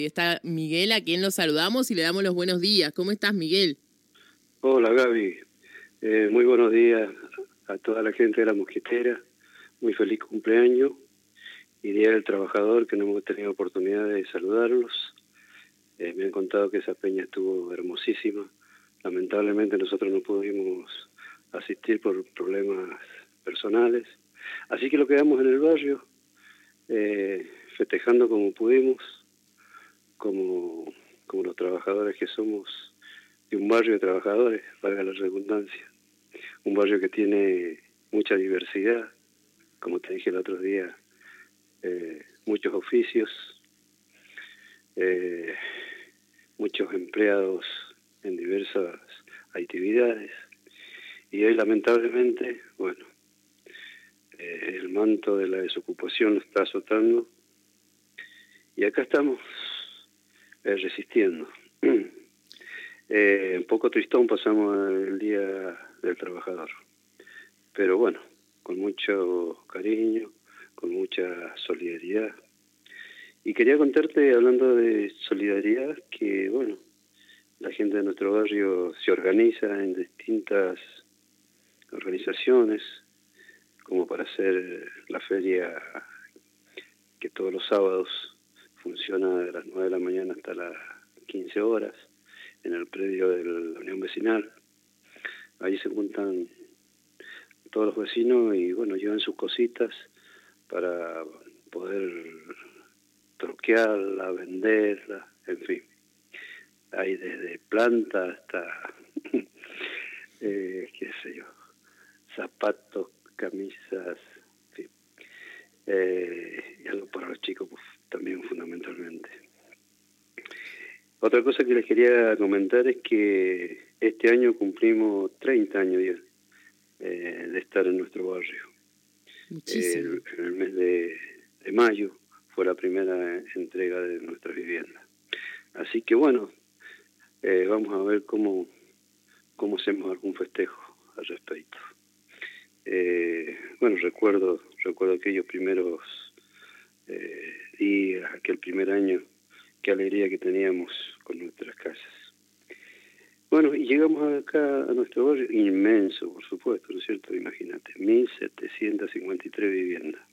Está Miguel, a quien lo saludamos y le damos los buenos días. ¿Cómo estás, Miguel? Hola, Gaby. Muy buenos días a toda la gente de La Mosquitera. Muy feliz cumpleaños y Día del Trabajador, que no hemos tenido oportunidad de saludarlos. Me han contado que esa peña estuvo hermosísima. Lamentablemente nosotros no pudimos asistir por problemas personales. Así que lo quedamos en el barrio, festejando como pudimos, como los trabajadores que somos, de un barrio de trabajadores, valga la redundancia. Un barrio que tiene mucha diversidad, como te dije el otro día, muchos oficios, muchos empleados en diversas actividades. Y hoy, lamentablemente, bueno, el manto de la desocupación lo está azotando. Y acá estamos resistiendo. Un poco tristón pasamos el Día del Trabajador. Pero bueno, con mucho cariño, con mucha solidaridad. Y quería contarte, hablando de solidaridad, que bueno, la gente de nuestro barrio se organiza en distintas organizaciones, como para hacer la feria que todos los sábados funciona de las 9 de la mañana hasta las 15 horas, en el predio de la Unión Vecinal. Ahí se juntan todos los vecinos y bueno, llevan sus cositas para poder troquearla, venderla, en fin. Hay desde planta hasta, qué sé yo, zapatos, camisas, en fin. Y algo para los chicos pues, también fundamentalmente. Otra cosa que les quería comentar es que este año cumplimos 30 años ya de estar en nuestro barrio. En el mes de mayo fue la primera entrega de nuestra vivienda. Así que bueno, vamos a ver cómo hacemos algún festejo al respecto. Bueno, recuerdo aquellos primeros días, aquel primer año, qué alegría que teníamos con nuestras casas. Bueno, y llegamos acá a nuestro barrio, inmenso, por supuesto, ¿no es cierto? Imagínate, 1.753 viviendas.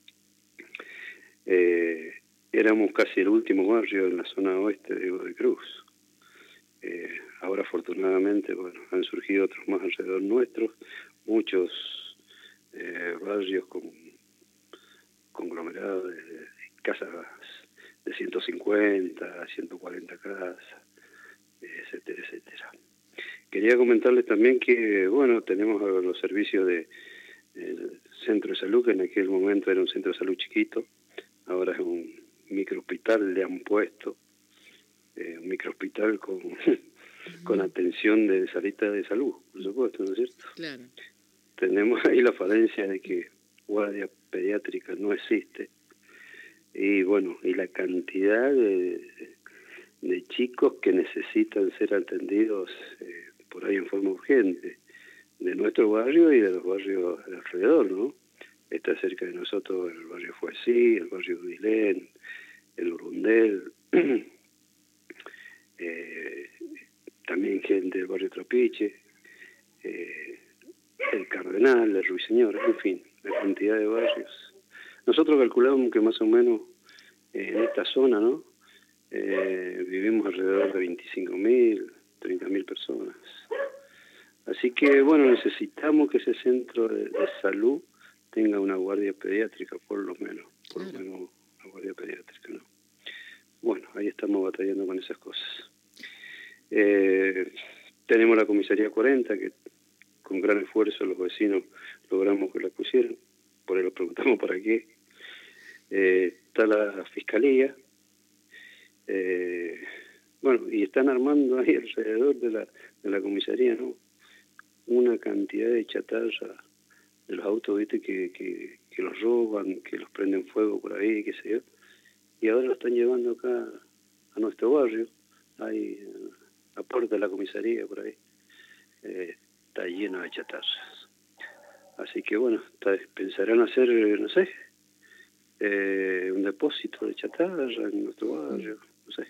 Éramos casi el último barrio en la zona oeste de Godoy Cruz. Ahora, afortunadamente, bueno, han surgido otros más alrededor nuestros, muchos barrios con conglomerados de casas de 150, 140 casas, etcétera, etcétera. Quería comentarles también que, bueno, tenemos los servicios del centro de salud, que en aquel momento era un centro de salud chiquito, ahora es un microhospital, le han puesto, un microhospital con atención de salita de salud, por supuesto, ¿no es cierto? Claro. Tenemos ahí la falencia de que guardia pediátrica no existe, y bueno, y la cantidad de chicos que necesitan ser atendidos por ahí en forma urgente, de nuestro barrio y de los barrios de alrededor, ¿no? Está cerca de nosotros el barrio Fuesí, el barrio Udilén, el Urundel, también gente del barrio Trapiche, el Cardenal, el Ruiseñor, en fin, la cantidad de barrios. Nosotros calculamos que más o menos en esta zona, ¿no? Vivimos alrededor de 25.000, 30.000 personas. Así que, bueno, necesitamos que ese centro de salud tenga una guardia pediátrica, por lo menos una guardia pediátrica, ¿no? Bueno, ahí estamos batallando con esas cosas. Tenemos la comisaría 40, que con gran esfuerzo los vecinos logramos que la pusieran, por ahí lo preguntamos para qué. Está la fiscalía, bueno, y están armando ahí alrededor de la comisaría, ¿no? Una cantidad de chatarra de los autos, viste, que los roban, que los prenden fuego por ahí, qué sé yo, y ahora lo están llevando acá a nuestro barrio, ahí a la puerta de la comisaría por ahí, está lleno de chatarras. Así que bueno, pensarán hacer, no sé, un depósito de chatarra en nuestro barrio, no sé.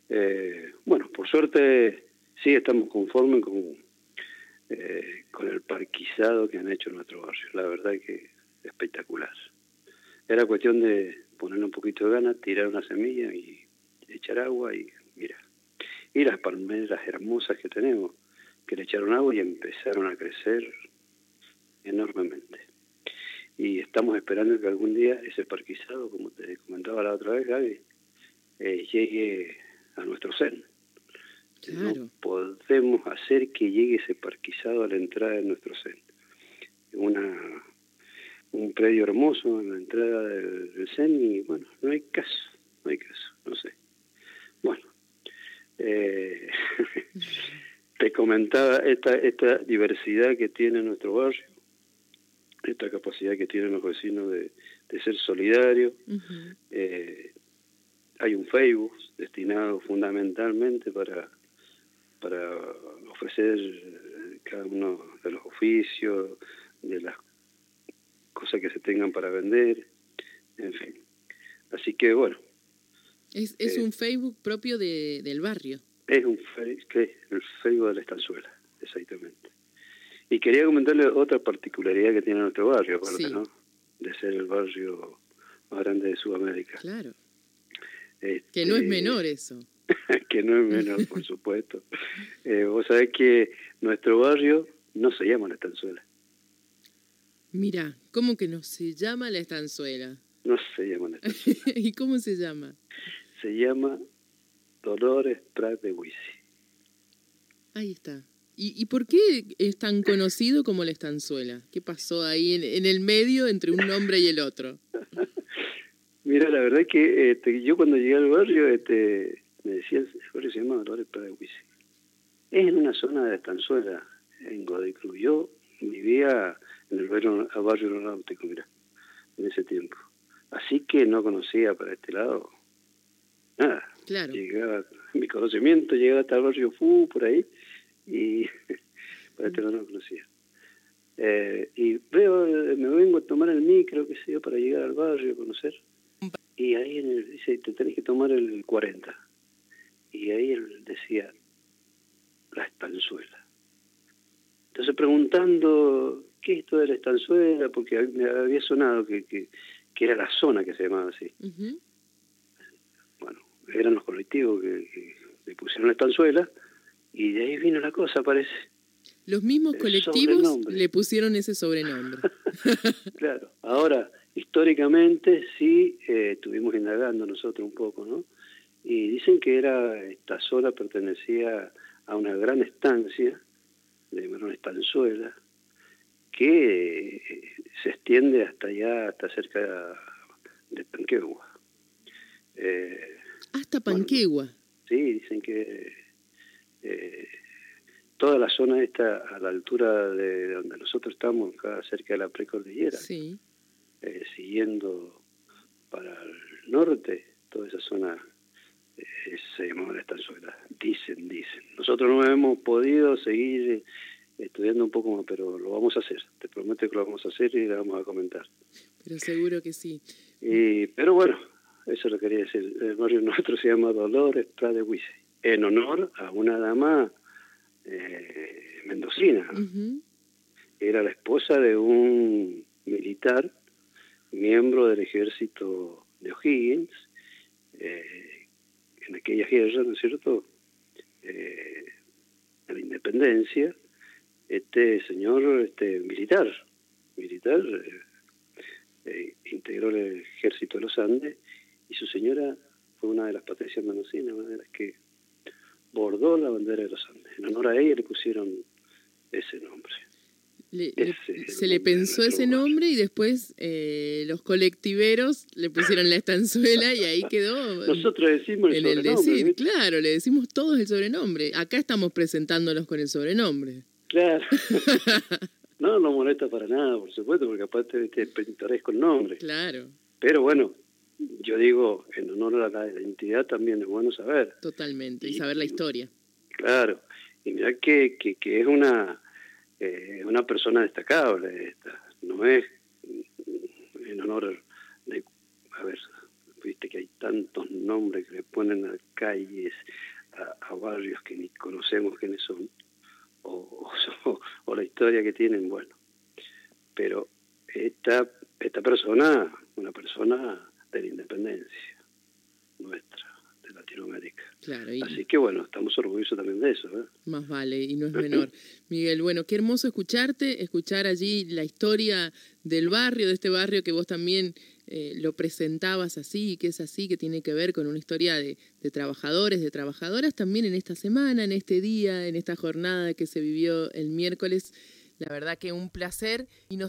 Bueno, por suerte sí estamos conformes con el parquizado que han hecho en nuestro barrio. La verdad que espectacular. Era cuestión de ponerle un poquito de ganas, tirar una semilla y echar agua y mira. Y las palmeras hermosas que tenemos, que le echaron agua y empezaron a crecer enormemente. Y estamos esperando que algún día ese parquizado, como te comentaba la otra vez, Gaby, llegue a nuestro CEN. Claro. No podemos hacer que llegue ese parquizado a la entrada de nuestro CEN. Un predio hermoso en la entrada del CEN y bueno, no hay caso, no sé. Bueno, te comentaba esta diversidad que tiene nuestro barrio, esta capacidad que tienen los vecinos de ser solidarios. Uh-huh. Hay un Facebook destinado fundamentalmente para ofrecer cada uno de los oficios, de las cosas que se tengan para vender, en fin. Así que bueno. Es un Facebook propio del barrio. Es el Facebook de la Estanzuela, exactamente. Y quería comentarle otra particularidad que tiene nuestro barrio, aparte, sí, ¿no? De ser el barrio más grande de Sudamérica. Claro. Que no es menor eso. Que no es menor, por supuesto. Vos sabés que nuestro barrio no se llama La Estanzuela. Mira, ¿cómo que no se llama La Estanzuela? No se llama La Estanzuela. ¿Y cómo se llama? Se llama Dolores Prat de Huisi. Ahí está. ¿Y por qué es tan conocido como La Estanzuela? ¿Qué pasó ahí en el medio entre un nombre y el otro? Mira, la verdad que yo cuando llegué al barrio me decía, el barrio se llama Dolores Prat de Huisi. Es en una zona de Estanzuela, en Godoy Cruz. Yo vivía en el barrio aeronáutico, mira, en ese tiempo. Así que no conocía para este lado nada. Claro. Mi conocimiento llegaba hasta el barrio por ahí, y para este lado no conocía. Y me vengo a tomar el micro, qué sé yo, para llegar al barrio, a conocer. Y ahí dice, te tenés que tomar el 40. Y ahí él decía, La Estanzuela. Entonces preguntando, ¿qué es esto de La Estanzuela? Porque me había sonado que era la zona que se llamaba así. Uh-huh. Bueno, eran los colectivos que le pusieron La Estanzuela, y de ahí vino la cosa, parece. Los mismos colectivos le pusieron ese sobrenombre. Claro. Ahora, históricamente sí estuvimos indagando nosotros un poco, ¿no? Y dicen que esta zona pertenecía a una gran estancia, le llamaron Estanzuela, que se extiende hasta allá, hasta cerca de Panquegua. ¿Hasta Panquegua? Bueno, sí, dicen que toda la zona esta, a la altura de donde nosotros estamos, acá cerca de la precordillera, sí, siguiendo para el norte, toda esa zona se llamaba La Estanzuela. Dicen. Nosotros no hemos podido seguir estudiando un poco más, pero lo vamos a hacer. Te prometo que lo vamos a hacer y lo vamos a comentar. Pero seguro que sí. Pero bueno, eso lo quería decir. El barrio nuestro se llama Dolores Prat de Huisi, en honor a una dama mendocina. Uh-huh. Era la esposa de un militar, miembro del ejército de O'Higgins, en aquella guerra, ¿no es cierto?, de la independencia. Este señor militar, integró el ejército de los Andes, y su señora fue una de las patricias mendocinas, una de las que bordó la bandera de los Andes. En honor a ella le pusieron ese nombre. Se le pensó ese nombre y después los colectiveros le pusieron La Estanzuela y ahí quedó. Nosotros decimos el sobrenombre. Claro, le decimos todos el sobrenombre. Acá estamos presentándolos con el sobrenombre. Claro. No molesta para nada, por supuesto, porque aparte pintoresco el nombre. Claro. Pero bueno, yo digo, en honor a la identidad también es bueno saber. Totalmente, y saber la historia. Claro, y mirá que es una persona destacable esta, no es en honor de, viste que hay tantos nombres que le ponen a calles, a barrios que ni conocemos quiénes son, o la historia que tienen, bueno. Pero esta persona, una persona de la independencia nuestra, de Latinoamérica. Claro, Así que bueno, estamos orgullosos también de eso, ¿eh? Más vale, y no es menor. Miguel, bueno, qué hermoso escuchar allí la historia del barrio, de este barrio que vos también lo presentabas así, que es así, que tiene que ver con una historia de trabajadores, de trabajadoras también en esta semana, en este día, en esta jornada que se vivió el miércoles. La verdad que un placer y nos